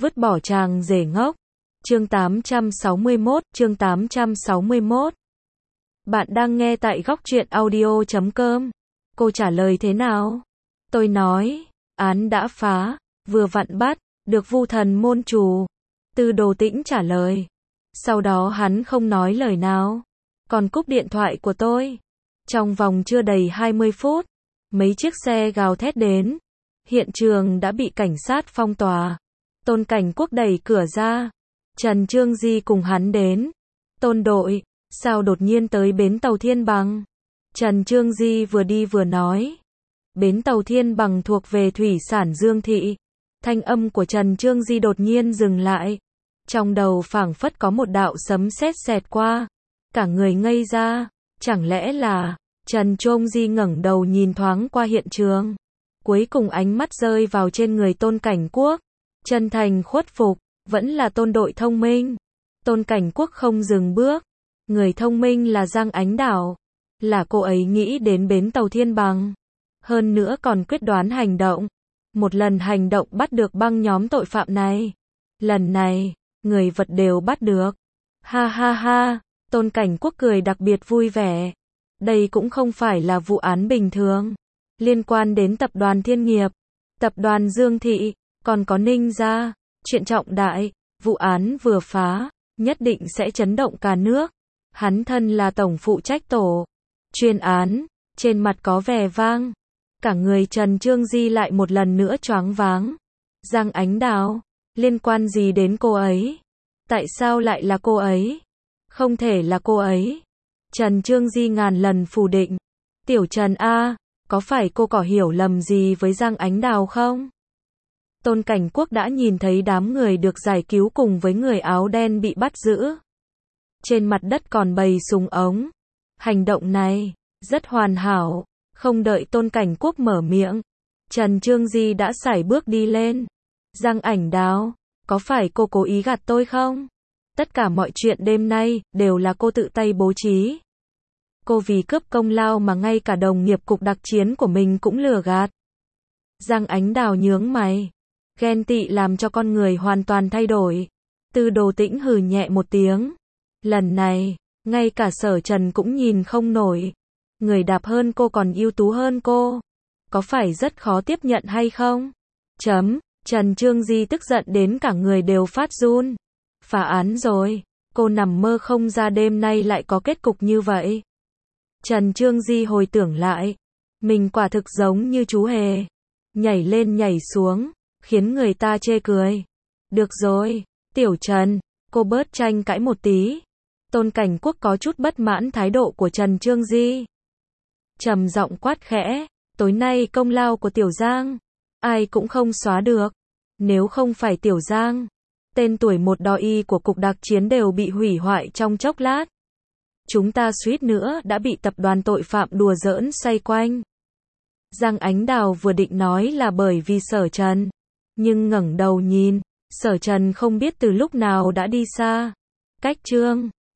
vứt bỏ chàng rể ngốc. Chương 861, chương 861. Bạn đang nghe tại góc truyện audio.com. Cô trả lời thế nào? Tôi nói, án đã phá, vừa vặn bắt, được Vu Thần môn chủ. Tư Đồ Tĩnh trả lời. Sau đó hắn không nói lời nào, còn cúp điện thoại của tôi. Trong vòng chưa đầy 20 phút, mấy chiếc xe gào thét đến. Hiện trường đã bị cảnh sát phong tỏa. Tôn Cảnh Quốc đẩy cửa ra. Trần Trương Di cùng hắn đến. Tôn đội, sao đột nhiên tới bến tàu Thiên Bằng? Trần Trương Di vừa đi vừa nói. Bến tàu Thiên Bằng thuộc về thủy sản Dương Thị. Thanh âm của Trần Trương Di đột nhiên dừng lại. Trong đầu phảng phất có một đạo sấm sét xẹt qua. Cả người ngây ra. Chẳng lẽ là... Trần Trương Di ngẩng đầu nhìn thoáng qua hiện trường. Cuối cùng ánh mắt rơi vào trên người Tôn Cảnh Quốc. Chân thành khuất phục, vẫn là Tôn đội thông minh. Tôn Cảnh Quốc không dừng bước. Người thông minh là Giang Ánh Đào. Là cô ấy nghĩ đến bến tàu Thiên Bằng. Hơn nữa còn quyết đoán hành động. Một lần hành động bắt được băng nhóm tội phạm này. Lần này, người vật đều bắt được. Ha ha ha, Tôn Cảnh Quốc cười đặc biệt vui vẻ. Đây cũng không phải là vụ án bình thường. Liên quan đến tập đoàn Thiên Nghiệp, tập đoàn Dương Thị, còn có Ninh gia. Chuyện trọng đại, vụ án vừa phá, nhất định sẽ chấn động cả nước. Hắn thân là tổng phụ trách tổ chuyên án, trên mặt có vẻ vang. Cả người Trần Trương Di lại một lần nữa choáng váng. Giang Ánh Đào, liên quan gì đến cô ấy? Tại sao lại là cô ấy? Không thể là cô ấy. Trần Trương Di ngàn lần phủ định. Tiểu Trần A, có phải cô có hiểu lầm gì với Giang Ánh Đào không? Tôn Cảnh Quốc đã nhìn thấy đám người được giải cứu cùng với người áo đen bị bắt giữ. Trên mặt đất còn bầy súng ống. Hành động này, rất hoàn hảo. Không đợi Tôn Cảnh Quốc mở miệng, Trần Trương Di đã sải bước đi lên. Giang Ánh Đào, có phải cô cố ý gạt tôi không? Tất cả mọi chuyện đêm nay, đều là cô tự tay bố trí. Cô vì cướp công lao mà ngay cả đồng nghiệp cục đặc chiến của mình cũng lừa gạt. Giang Ánh Đào nhướng mày. Ghen tị làm cho con người hoàn toàn thay đổi. Tư Đồ Tĩnh hừ nhẹ một tiếng. Lần này, ngay cả Sở Trần cũng nhìn không nổi. Người đạp hơn cô còn ưu tú hơn cô. Có phải rất khó tiếp nhận hay không? Trần Trương Di tức giận đến cả người đều phát run. Phá án rồi. Cô nằm mơ không ra đêm nay lại có kết cục như vậy. Trần Trương Di hồi tưởng lại. Mình quả thực giống như chú hề. Nhảy lên nhảy xuống, khiến người ta chê cười. Được rồi, Tiểu Trần, cô bớt tranh cãi một tí. Tôn Cảnh Quốc có chút bất mãn thái độ của Trần Trương Di. Trầm giọng quát khẽ, tối nay công lao của Tiểu Giang, ai cũng không xóa được. Nếu không phải Tiểu Giang, tên tuổi một đo y của cục đặc chiến đều bị hủy hoại trong chốc lát. Chúng ta suýt nữa đã bị tập đoàn tội phạm đùa giỡn xoay quanh. Giang Ánh Đào vừa định nói là bởi vì Sở Trần, nhưng ngẩng đầu nhìn, Sở Trần không biết từ lúc nào đã đi xa. Cách chương